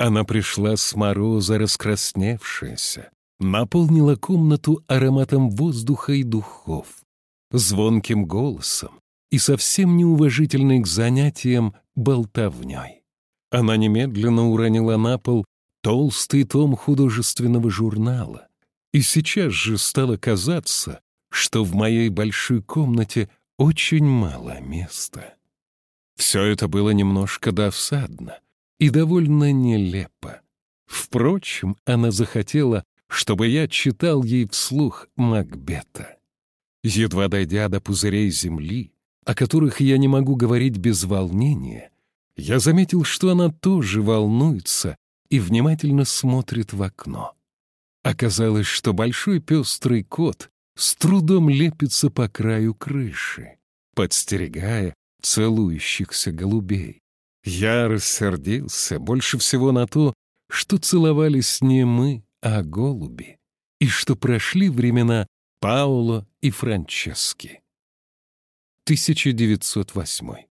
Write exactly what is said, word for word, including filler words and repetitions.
Она пришла с мороза раскрасневшаяся, наполнила комнату ароматом воздуха и духов, звонким голосом и совсем неуважительной к занятиям болтовней. Она немедленно уронила на пол толстый том художественного журнала, и сейчас же стало казаться, что в моей большой комнате очень мало места. Все это было немножко досадно и довольно нелепо. Впрочем, она захотела, чтобы я читал ей вслух Макбета. Едва дойдя до пузырей земли, о которых я не могу говорить без волнения, я заметил, что она тоже волнуется и внимательно смотрит в окно. Оказалось, что большой пестрый кот с трудом лепится по краю крыши, подстерегая целующихся голубей. Я рассердился больше всего на то, что целовались не мы, а голуби, и что прошли времена Паоло и Франчески. тысяча девятьсот восьмой.